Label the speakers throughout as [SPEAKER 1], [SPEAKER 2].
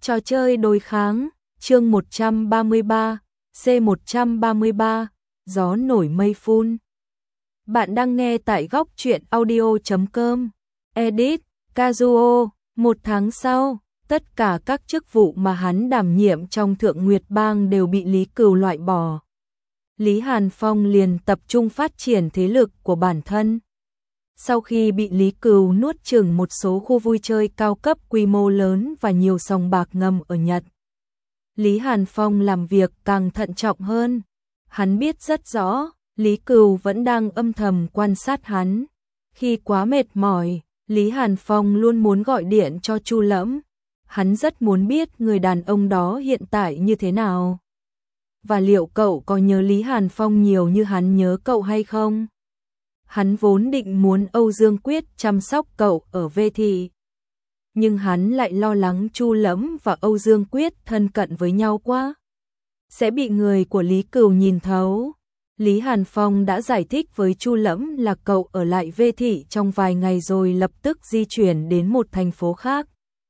[SPEAKER 1] Trò chơi đối kháng, chương 133, C133, gió nổi mây phun. Bạn đang nghe tại góc truyện audio.com. Edit, Kazuo. Một tháng sau, tất cả các chức vụ mà hắn đảm nhiệm trong Thượng Nguyệt Bang đều bị Lý Cửu loại bỏ. Lý Hàn Phong liền tập trung phát triển thế lực của bản thân. Sau khi bị Lý Cửu nuốt chửng một số khu vui chơi cao cấp quy mô lớn và nhiều sòng bạc ngầm ở Nhật, Lý Hàn Phong làm việc càng thận trọng hơn. Hắn biết rất rõ, Lý Cửu vẫn đang âm thầm quan sát hắn. Khi quá mệt mỏi, Lý Hàn Phong luôn muốn gọi điện cho Chu Lẫm. Hắn rất muốn biết người đàn ông đó hiện tại như thế nào. Và liệu cậu có nhớ Lý Hàn Phong nhiều như hắn nhớ cậu hay không? Hắn vốn định muốn Âu Dương Quyết chăm sóc cậu ở Vê Thị. Nhưng hắn lại lo lắng Chu Lẫm và Âu Dương Quyết thân cận với nhau quá, sẽ bị người của Lý Cửu nhìn thấu. Lý Hàn Phong đã giải thích với Chu Lẫm là cậu ở lại Vê Thị trong vài ngày rồi lập tức di chuyển đến một thành phố khác.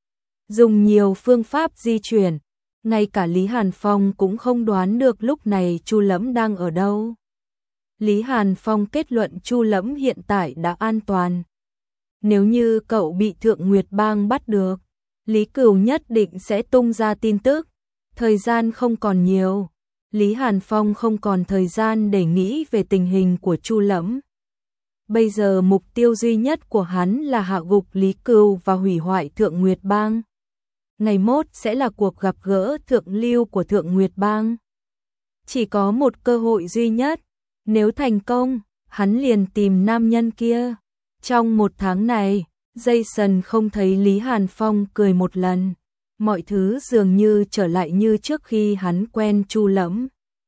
[SPEAKER 1] Dùng nhiều phương pháp di chuyển, ngay cả Lý Hàn Phong cũng không đoán được lúc này Chu Lẫm đang ở đâu. Lý Hàn Phong kết luận Chu Lẫm hiện tại đã an toàn. Nếu như cậu bị Thượng Nguyệt Bang bắt được, Lý Cửu nhất định sẽ tung ra tin tức. Thời gian không còn nhiều, Lý Hàn Phong không còn thời gian để nghĩ về tình hình của Chu Lẫm. Bây giờ mục tiêu duy nhất của hắn là hạ gục Lý Cửu và hủy hoại Thượng Nguyệt Bang. Ngày mốt sẽ là cuộc gặp gỡ thượng lưu của Thượng Nguyệt Bang. Chỉ có một cơ hội duy nhất, nếu thành công, hắn liền tìm nam nhân kia. Trong một tháng này, Jason không thấy Lý Hàn Phong cười một lần. Mọi thứ dường như trở lại như trước khi hắn quen Chu Lẫm.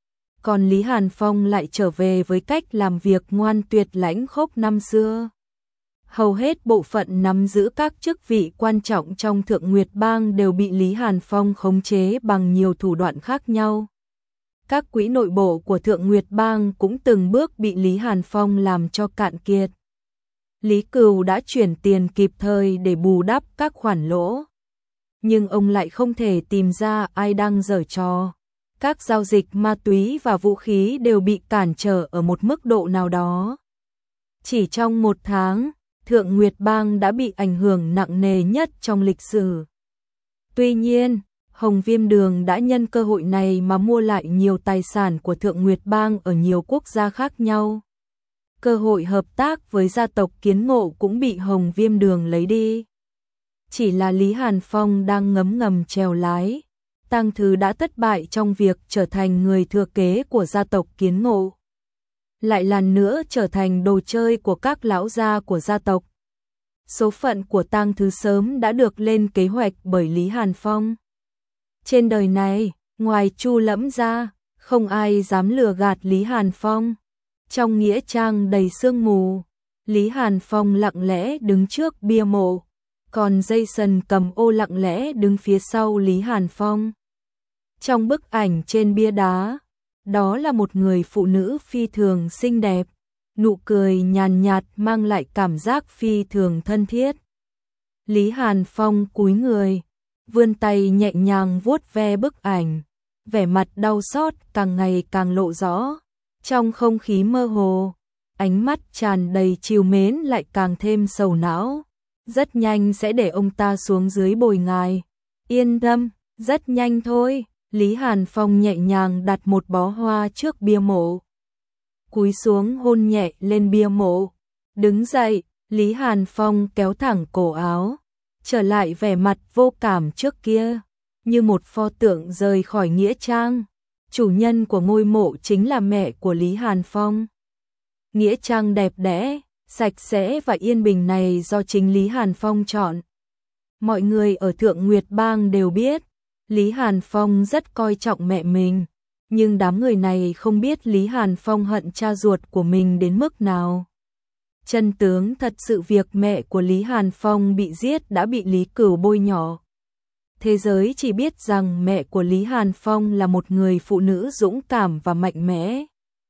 [SPEAKER 1] Còn Lý Hàn Phong lại trở về với cách làm việc ngoan tuyệt lãnh khốc năm xưa. Hầu hết bộ phận nắm giữ các chức vị quan trọng trong Thượng Nguyệt Bang đều bị Lý Hàn Phong khống chế bằng nhiều thủ đoạn khác nhau. Các quỹ nội bộ của Thượng Nguyệt Bang cũng từng bước bị Lý Hàn Phong làm cho cạn kiệt. Lý Cửu đã chuyển tiền kịp thời để bù đắp các khoản lỗ. Nhưng ông lại không thể tìm ra ai đang giở trò. Các giao dịch ma túy và vũ khí đều bị cản trở ở một mức độ nào đó. Chỉ trong một tháng, Thượng Nguyệt Bang đã bị ảnh hưởng nặng nề nhất trong lịch sử. Tuy nhiên, Hồng Viêm Đường đã nhân cơ hội này mà mua lại nhiều tài sản của Thượng Nguyệt Bang ở nhiều quốc gia khác nhau. Cơ hội hợp tác với gia tộc Kiến Ngộ cũng bị Hồng Viêm Đường lấy đi. Chỉ là Lý Hàn Phong đang ngấm ngầm chèo lái. Tang Thứ đã thất bại trong việc trở thành người thừa kế của gia tộc Kiến Ngộ. Lại lần nữa trở thành đồ chơi của các lão gia của gia tộc. Số phận của Tang Thứ sớm đã được lên kế hoạch bởi Lý Hàn Phong. Trên đời này, ngoài Chu Lẫm ra, không ai dám lừa gạt Lý Hàn Phong. Trong nghĩa trang đầy sương mù, Lý Hàn Phong lặng lẽ đứng trước bia mộ, còn Jason cầm ô lặng lẽ đứng phía sau Lý Hàn Phong. Trong bức ảnh trên bia đá, đó là một người phụ nữ phi thường xinh đẹp, nụ cười nhàn nhạt mang lại cảm giác phi thường thân thiết. Lý Hàn Phong cúi người, vươn tay nhẹ nhàng vuốt ve bức ảnh, vẻ mặt đau xót càng ngày càng lộ rõ. Trong không khí mơ hồ, ánh mắt tràn đầy trìu mến lại càng thêm sầu não. Rất nhanh sẽ để ông ta xuống dưới bồi ngài. Yên tâm, rất nhanh thôi. Lý Hàn Phong nhẹ nhàng đặt một bó hoa trước bia mộ. Cúi xuống hôn nhẹ lên bia mộ. Đứng dậy, Lý Hàn Phong kéo thẳng cổ áo, trở lại vẻ mặt vô cảm trước kia, như một pho tượng rời khỏi nghĩa trang. Chủ nhân của ngôi mộ chính là mẹ của Lý Hàn Phong. Nghĩa trang đẹp đẽ, sạch sẽ và yên bình này do chính Lý Hàn Phong chọn. Mọi người ở Thượng Nguyệt Bang đều biết, Lý Hàn Phong rất coi trọng mẹ mình, nhưng đám người này không biết Lý Hàn Phong hận cha ruột của mình đến mức nào. Chân tướng thật sự việc mẹ của Lý Hàn Phong bị giết đã bị Lý Cửu bôi nhọ. Thế giới chỉ biết rằng mẹ của Lý Hàn Phong là một người phụ nữ dũng cảm và mạnh mẽ.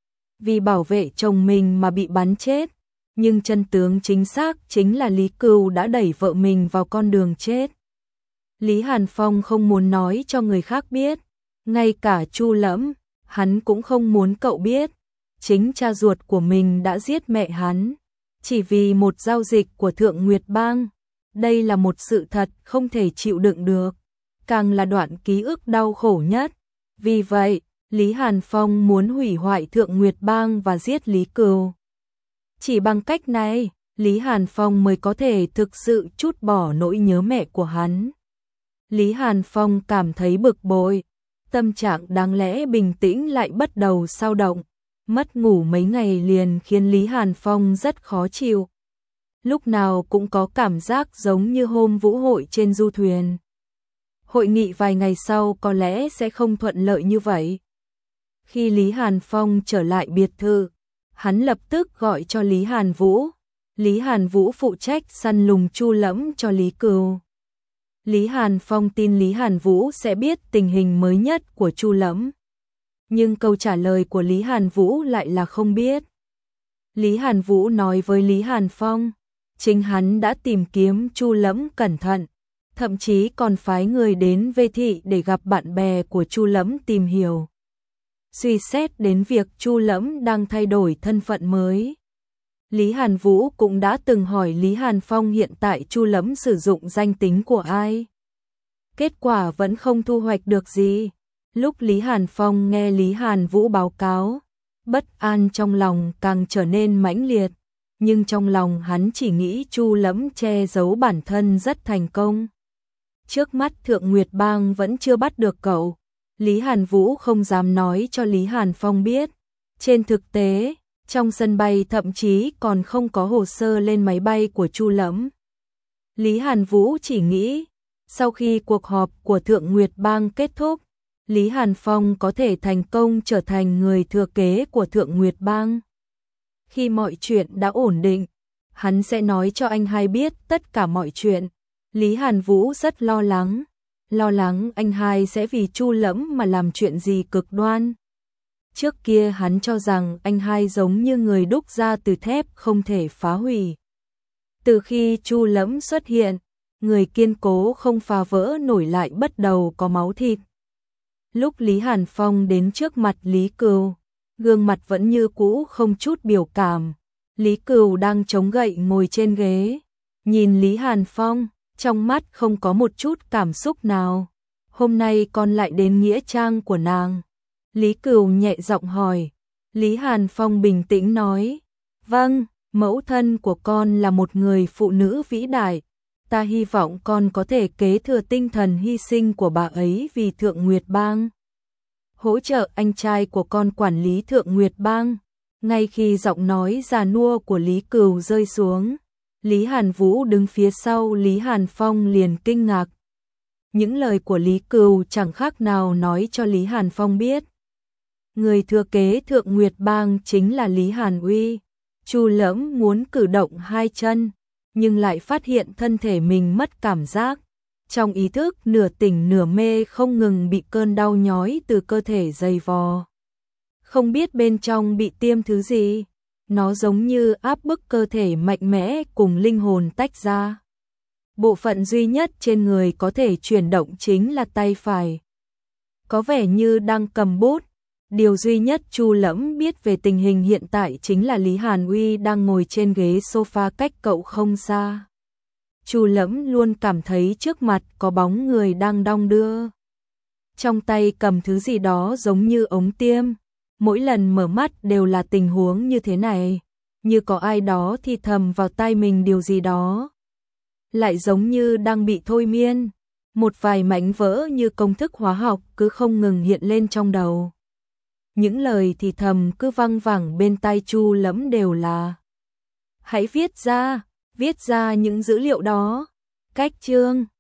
[SPEAKER 1] Vì bảo vệ chồng mình mà bị bắn chết, nhưng chân tướng chính xác chính là Lý Cửu đã đẩy vợ mình vào con đường chết. Lý Hàn Phong không muốn nói cho người khác biết, ngay cả Chu Lẫm, hắn cũng không muốn cậu biết, chính cha ruột của mình đã giết mẹ hắn, chỉ vì một giao dịch của Thượng Nguyệt Bang. Đây là một sự thật không thể chịu đựng được, càng là đoạn ký ức đau khổ nhất. Vì vậy, Lý Hàn Phong muốn hủy hoại Thượng Nguyệt Bang và giết Lý Cừu. Chỉ bằng cách này, Lý Hàn Phong mới có thể thực sự trút bỏ nỗi nhớ mẹ của hắn. Lý Hàn Phong cảm thấy bực bội, tâm trạng đáng lẽ bình tĩnh lại bắt đầu xao động. Mất ngủ mấy ngày liền khiến Lý Hàn Phong rất khó chịu. Lúc nào cũng có cảm giác giống như hôm vũ hội trên du thuyền. Hội nghị vài ngày sau có lẽ sẽ không thuận lợi như vậy. Khi Lý Hàn Phong trở lại biệt thự, hắn lập tức gọi cho Lý Hàn Vũ. Lý Hàn Vũ phụ trách săn lùng Chu Lẫm cho Lý Cừu. Lý Hàn Phong tin Lý Hàn Vũ sẽ biết tình hình mới nhất của Chu Lẫm. Nhưng câu trả lời của Lý Hàn Vũ lại là không biết. Lý Hàn Vũ nói với Lý Hàn Phong, chính hắn đã tìm kiếm Chu Lẫm cẩn thận, thậm chí còn phái người đến Vê Thị để gặp bạn bè của Chu Lẫm tìm hiểu. Suy xét đến việc Chu Lẫm đang thay đổi thân phận mới. Lý Hàn Vũ cũng đã từng hỏi Lý Hàn Phong hiện tại Chu Lẫm sử dụng danh tính của ai. Kết quả vẫn không thu hoạch được gì. Lúc Lý Hàn Phong nghe Lý Hàn Vũ báo cáo, bất an trong lòng càng trở nên mãnh liệt, nhưng trong lòng hắn chỉ nghĩ Chu Lẫm che giấu bản thân rất thành công. Trước mắt Thượng Nguyệt Bang vẫn chưa bắt được cậu, Lý Hàn Vũ không dám nói cho Lý Hàn Phong biết. Trên thực tế, trong sân bay thậm chí còn không có hồ sơ lên máy bay của Chu Lẫm. Lý Hàn Vũ chỉ nghĩ, sau khi cuộc họp của Thượng Nguyệt Bang kết thúc, Lý Hàn Phong có thể thành công trở thành người thừa kế của Thượng Nguyệt Bang. Khi mọi chuyện đã ổn định, hắn sẽ nói cho anh hai biết tất cả mọi chuyện. Lý Hàn Vũ rất lo lắng anh hai sẽ vì Chu Lẫm mà làm chuyện gì cực đoan. Trước kia hắn cho rằng anh hai giống như người đúc ra từ thép không thể phá hủy. Từ khi Chu Lẫm xuất hiện, người kiên cố không phá vỡ nổi lại bắt đầu có máu thịt. Lúc Lý Hàn Phong đến trước mặt Lý Cừu, gương mặt vẫn như cũ không chút biểu cảm. Lý Cừu đang chống gậy ngồi trên ghế, nhìn Lý Hàn Phong, trong mắt không có một chút cảm xúc nào. Hôm nay con lại đến nghĩa trang của nàng. Lý Cừu nhẹ giọng hỏi. Lý Hàn Phong bình tĩnh nói, vâng, mẫu thân của con là một người phụ nữ vĩ đại. Ta hy vọng con có thể kế thừa tinh thần hy sinh của bà ấy vì Thượng Nguyệt Bang. Hỗ trợ anh trai của con quản lý Thượng Nguyệt Bang. Ngay khi giọng nói già nua của Lý Cừu rơi xuống, Lý Hàn Vũ đứng phía sau Lý Hàn Phong liền kinh ngạc. Những lời của Lý Cừu chẳng khác nào nói cho Lý Hàn Phong biết. Người thừa kế Thượng Nguyệt Bang chính là Lý Hàn Uy. Chu Lẫm muốn cử động hai chân, nhưng lại phát hiện thân thể mình mất cảm giác. Trong ý thức nửa tỉnh nửa mê không ngừng bị cơn đau nhói từ cơ thể dày vò. Không biết bên trong bị tiêm thứ gì, nó giống như áp bức cơ thể mạnh mẽ cùng linh hồn tách ra. Bộ phận duy nhất trên người có thể chuyển động chính là tay phải. Có vẻ như đang cầm bút. Điều duy nhất Chu Lẫm biết về tình hình hiện tại chính là Lý Hàn Uy đang ngồi trên ghế sofa cách cậu không xa. Chu Lẫm luôn cảm thấy trước mặt có bóng người đang đong đưa. Trong tay cầm thứ gì đó giống như ống tiêm. Mỗi lần mở mắt đều là tình huống như thế này. Như có ai đó thì thầm vào tai mình điều gì đó. Lại giống như đang bị thôi miên. Một vài mảnh vỡ như công thức hóa học cứ không ngừng hiện lên trong đầu. Những lời thì thầm cứ văng vẳng bên tai Chu Lẫm đều là: hãy viết ra những dữ liệu đó. Cách chương